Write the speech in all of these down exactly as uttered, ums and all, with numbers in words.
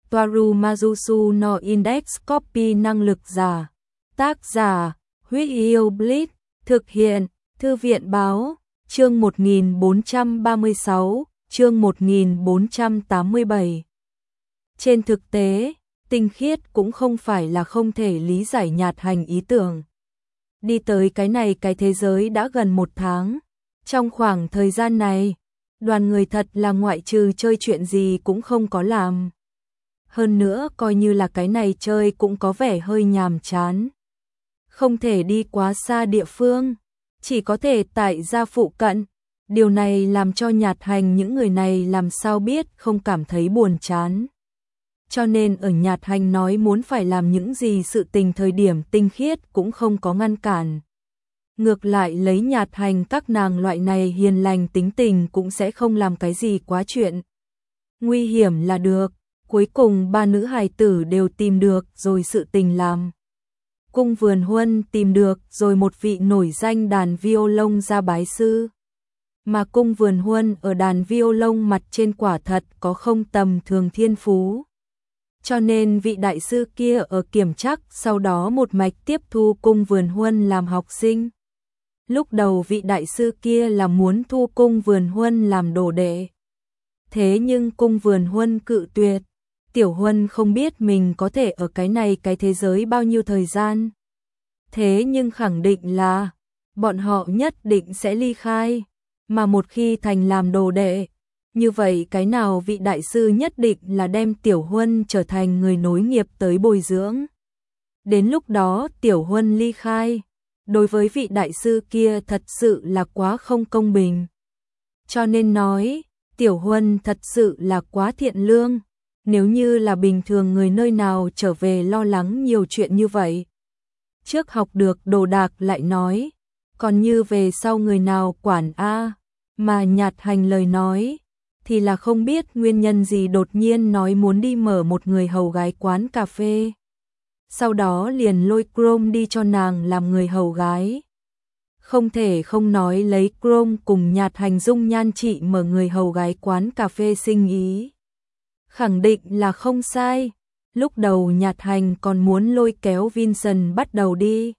Toaru Majusu no Index Copy năng lực giả. Tác giả, Huyết Yêu Blitz, thực hiện, Thư viện báo, chương một nghìn bốn trăm ba mươi sáu, chương một nghìn bốn trăm tám mươi bảy. Trên thực tế, Tinh Khiết cũng không phải là không thể lý giải Nhạt Hành ý tưởng. Đi tới cái này cái thế giới đã gần một tháng. Trong khoảng thời gian này, đoàn người thật là ngoại trừ chơi chuyện gì cũng không có làm. Hơn nữa coi như là cái này chơi cũng có vẻ hơi nhàm chán. Không thể đi quá xa địa phương, chỉ có thể tại gia phụ cận. Điều này làm cho Nhạt Hành những người này làm sao biết không cảm thấy buồn chán. Cho nên ở Nhạt Hành nói muốn phải làm những gì sự tình thời điểm Tinh Khiết cũng không có ngăn cản. Ngược lại lấy Nhạt Hành các nàng loại này hiền lành tính tình cũng sẽ không làm cái gì quá chuyện nguy hiểm là được. Cuối cùng ba nữ hài tử đều tìm được rồi sự tình làm. Cung Vườn Huân tìm được rồi một vị nổi danh đàn violon ra bái sư. Mà Cung Vườn Huân ở đàn violon mặt trên quả thật có không tầm thường thiên phú. Cho nên vị đại sư kia ở kiểm trắc sau đó một mạch tiếp thu Cung Vườn Huân làm học sinh. Lúc đầu vị đại sư kia là muốn thu Cung Vườn Huân làm đồ đệ. Thế nhưng Cung Vườn Huân cự tuyệt. Tiểu Huân không biết mình có thể ở cái này cái thế giới bao nhiêu thời gian. Thế nhưng khẳng định là bọn họ nhất định sẽ ly khai. Mà một khi thành làm đồ đệ, như vậy cái nào vị đại sư nhất định là đem Tiểu Huân trở thành người nối nghiệp tới bồi dưỡng. Đến lúc đó Tiểu Huân ly khai, đối với vị đại sư kia thật sự là quá không công bình. Cho nên nói, Tiểu Huân thật sự là quá thiện lương. Nếu như là bình thường người nơi nào trở về lo lắng nhiều chuyện như vậy. Trước học được đồ đạc lại nói, còn như về sau người nào quản a, mà Nhạt Hành lời nói, thì là không biết nguyên nhân gì đột nhiên nói muốn đi mở một người hầu gái quán cà phê. Sau đó liền lôi Chrome đi cho nàng làm người hầu gái. Không thể không nói lấy Chrome cùng Nhạt Hành dung nhan trị mở người hầu gái quán cà phê sinh ý. Khẳng định là không sai. Lúc đầu Nhạt Hành còn muốn lôi kéo Vincent bắt đầu đi.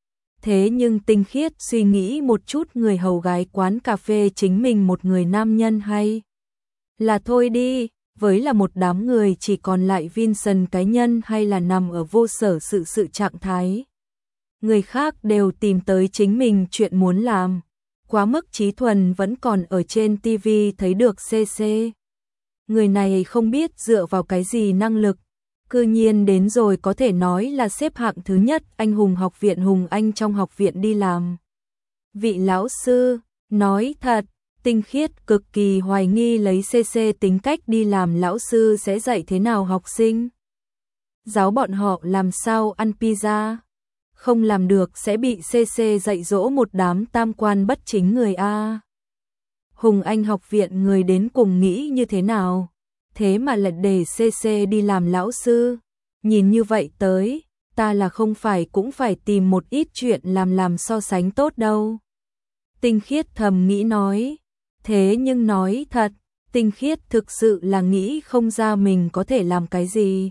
Thế nhưng Tinh Khiết suy nghĩ một chút người hầu gái quán cà phê chính mình một người nam nhân hay là thôi đi, với là một đám người chỉ còn lại Vincent cái nhân hay là nằm ở vô sở sự sự trạng thái. Người khác đều tìm tới chính mình chuyện muốn làm. Quá mức trí thuần vẫn còn ở trên ti vi thấy được xê xê. Người này không biết dựa vào cái gì năng lực, cư nhiên đến rồi có thể nói là xếp hạng thứ nhất anh hùng học viện Hùng Anh trong học viện đi làm. Vị lão sư, nói thật, Tinh Khiết cực kỳ hoài nghi lấy xê xê tính cách đi làm lão sư sẽ dạy thế nào học sinh. Giáo bọn họ làm sao ăn pizza, không làm được sẽ bị xê xê dạy dỗ một đám tam quan bất chính người a. Hùng Anh học viện người đến cùng nghĩ như thế nào? Thế mà lại để xê xê đi làm lão sư. Nhìn như vậy tới, ta là không phải cũng phải tìm một ít chuyện làm làm so sánh tốt đâu. Tinh Khiết thầm nghĩ nói. Thế nhưng nói thật, Tinh Khiết thực sự là nghĩ không ra mình có thể làm cái gì.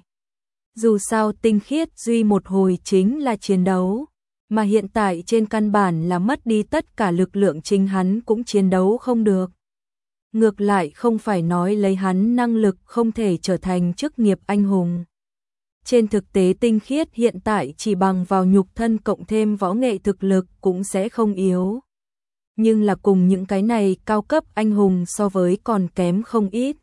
Dù sao Tinh Khiết duy một hồi chính là chiến đấu. Mà hiện tại trên căn bản là mất đi tất cả lực lượng chính hắn cũng chiến đấu không được. Ngược lại không phải nói lấy hắn năng lực không thể trở thành chức nghiệp anh hùng. Trên thực tế Tinh Khiết hiện tại chỉ bằng vào nhục thân cộng thêm võ nghệ thực lực cũng sẽ không yếu. Nhưng là cùng những cái này cao cấp anh hùng so với còn kém không ít.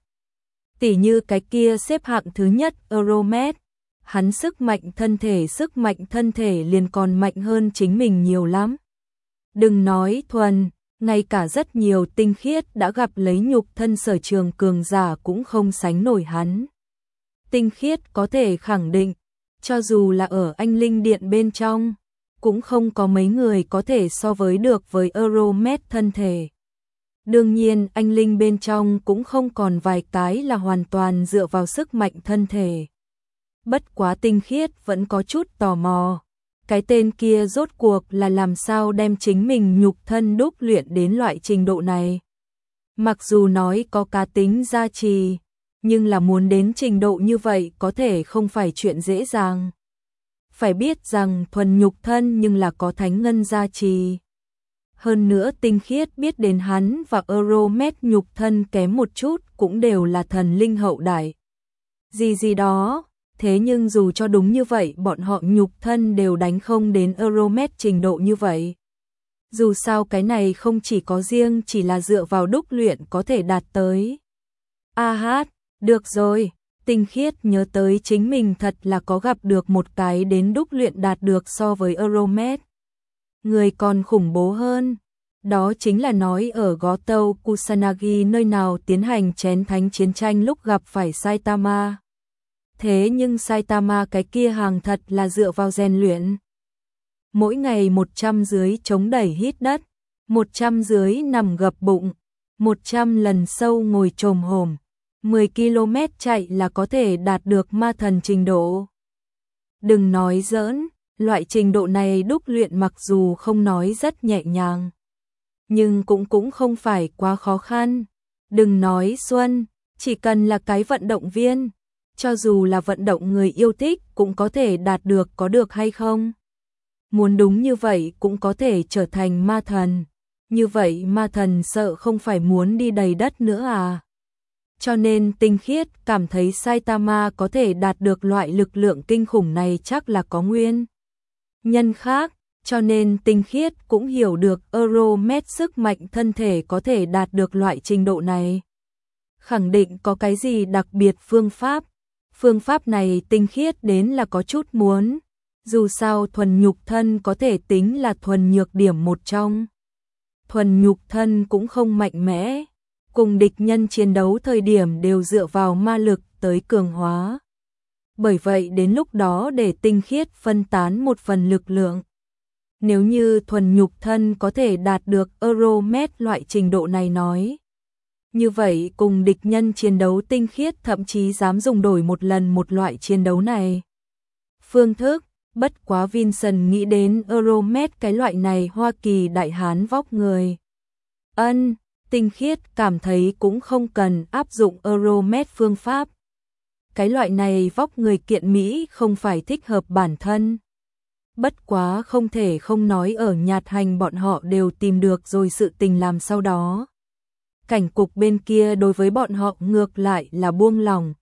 Tỉ như cái kia xếp hạng thứ nhất Euromed. Hắn sức mạnh thân thể sức mạnh thân thể liền còn mạnh hơn chính mình nhiều lắm. Đừng nói thuần, ngay cả rất nhiều Tinh Khiết đã gặp lấy nhục thân sở trường cường giả cũng không sánh nổi hắn. Tinh Khiết có thể khẳng định, cho dù là ở Anh Linh Điện bên trong, cũng không có mấy người có thể so với được với Euromed thân thể. Đương nhiên Anh Linh bên trong cũng không còn vài cái là hoàn toàn dựa vào sức mạnh thân thể. Bất quá Tinh Khiết vẫn có chút tò mò. Cái tên kia rốt cuộc là làm sao đem chính mình nhục thân đúc luyện đến loại trình độ này. Mặc dù nói có cá tính gia trì, Nhưng là muốn đến trình độ như vậy có thể không phải chuyện dễ dàng. Phải biết rằng thuần nhục thân nhưng là có thánh ngân gia trì. Hơn nữa tinh khiết biết đến hắn và Euromed nhục thân kém một chút cũng đều là thần linh hậu đại. Gì gì đó, thế nhưng dù cho đúng như vậy bọn họ nhục thân đều đánh không đến Euromed trình độ như vậy. Dù sao cái này không chỉ có riêng chỉ là dựa vào đúc luyện có thể đạt tới. A hát, được rồi, tinh khiết nhớ tới chính mình thật là có gặp được một cái đến đúc luyện đạt được so với Euromed. Người còn khủng bố hơn. Đó chính là nói ở Goto Kusanagi nơi nào tiến hành chén thánh chiến tranh lúc gặp phải Saitama. Thế nhưng Saitama cái kia hàng thật là dựa vào rèn luyện. Mỗi ngày một trăm dưới chống đẩy hít đất, một trăm dưới nằm gập bụng, một trăm lần sâu ngồi chồm hổm, mười ki lô mét chạy là có thể đạt được ma thần trình độ. Đừng nói giỡn, loại trình độ này đúc luyện mặc dù không nói rất nhẹ nhàng, nhưng cũng cũng không phải quá khó khăn. Đừng nói Xuân, chỉ cần là cái vận động viên, cho dù là vận động người yêu thích cũng có thể đạt được, có được hay không? Muốn đúng như vậy cũng có thể trở thành ma thần. Như vậy ma thần sợ không phải muốn đi đầy đất nữa à? Cho nên tinh khiết cảm thấy Saitama có thể đạt được loại lực lượng kinh khủng này chắc là có nguyên nhân khác. Cho nên tinh khiết cũng hiểu được Euromed sức mạnh thân thể có thể đạt được loại trình độ này. Khẳng định có cái gì đặc biệt phương pháp. Phương pháp này tinh khiết đến là có chút muốn. Dù sao thuần nhục thân có thể tính là thuần nhược điểm một trong. Thuần nhục thân cũng không mạnh mẽ. Cùng địch nhân chiến đấu thời điểm đều dựa vào ma lực tới cường hóa. Bởi vậy đến lúc đó để tinh khiết phân tán một phần lực lượng. Nếu như thuần nhục thân có thể đạt được Euromed loại trình độ này nói. Như vậy cùng địch nhân chiến đấu tinh khiết thậm chí dám dùng đổi một lần một loại chiến đấu này. Phương thức, bất quá Vincent nghĩ đến Euromed cái loại này Hoa Kỳ đại hán vóc người. Ân, tinh khiết cảm thấy cũng không cần áp dụng Euromed phương pháp. Cái loại này vóc người kiện Mỹ không phải thích hợp bản thân. Bất quá không thể không nói ở nhạt hành bọn họ đều tìm được rồi sự tình làm sau đó. Cảnh cục bên kia đối với bọn họ ngược lại là buông lòng.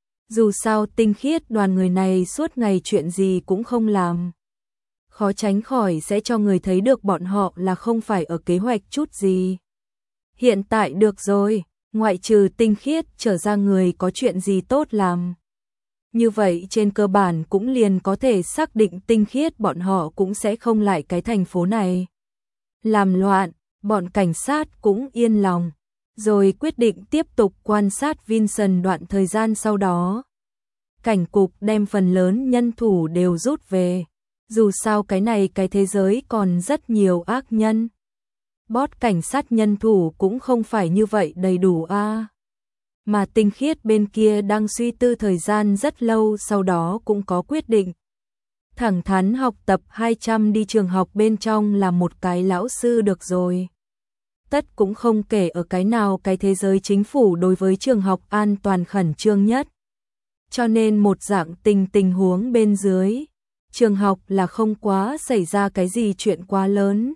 Dù sao tinh khiết đoàn người này suốt ngày chuyện gì cũng không làm. Khó tránh khỏi sẽ cho người thấy được bọn họ là không phải ở kế hoạch chút gì. Hiện tại được rồi, ngoại trừ tinh khiết trở ra người có chuyện gì tốt làm. Như vậy trên cơ bản cũng liền có thể xác định tinh khiết bọn họ cũng sẽ không lại cái thành phố này. Làm loạn, bọn cảnh sát cũng yên lòng. Rồi quyết định tiếp tục quan sát Vincent đoạn thời gian sau đó. Cảnh cục đem phần lớn nhân thủ đều rút về. Dù sao cái này cái thế giới còn rất nhiều ác nhân. Boss cảnh sát nhân thủ cũng không phải như vậy đầy đủ a. À. Mà tinh khiết bên kia đang suy tư thời gian rất lâu sau đó cũng có quyết định. Thẳng thắn học tập hai trăm đi trường học bên trong là một cái lão sư được rồi. Tất cũng không kể ở cái nào cái thế giới chính phủ đối với trường học an toàn khẩn trương nhất. Cho nên một dạng tình tình huống bên dưới, trường học là không quá xảy ra cái gì chuyện quá lớn.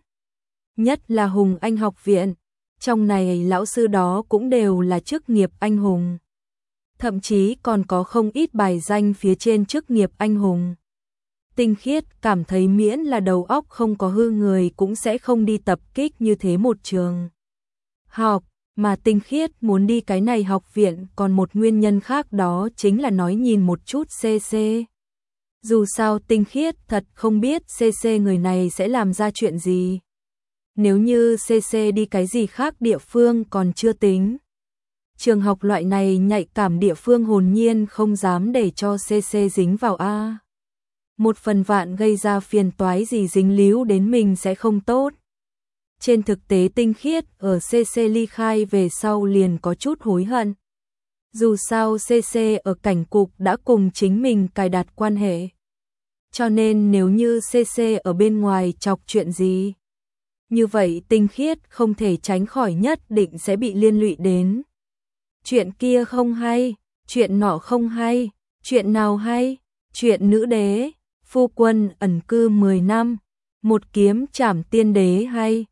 Nhất là Hùng Anh học viện, trong này lão sư đó cũng đều là chức nghiệp anh hùng. Thậm chí còn có không ít bài danh phía trên chức nghiệp anh hùng. Tinh khiết cảm thấy miễn là đầu óc không có hư người cũng sẽ không đi tập kích như thế một trường học, mà tinh khiết muốn đi cái này học viện còn một nguyên nhân khác đó chính là nói nhìn một chút xê xê. Dù sao tinh khiết thật không biết xê xê người này sẽ làm ra chuyện gì. Nếu như xê xê đi cái gì khác địa phương còn chưa tính. Trường học loại này nhạy cảm địa phương hồn nhiên không dám để cho xê xê dính vào a. Một phần vạn gây ra phiền toái gì dính líu đến mình sẽ không tốt. Trên thực tế tinh khiết ở xê xê ly khai về sau liền có chút hối hận. Dù sao xê xê ở cảnh cục đã cùng chính mình cài đặt quan hệ. Cho nên nếu như xê xê ở bên ngoài chọc chuyện gì, như vậy tinh khiết không thể tránh khỏi nhất định sẽ bị liên lụy đến. Chuyện kia không hay, chuyện nọ không hay, chuyện nào hay, chuyện nữ đế, phu quân ẩn cư mười năm, một kiếm trảm tiên đế hay,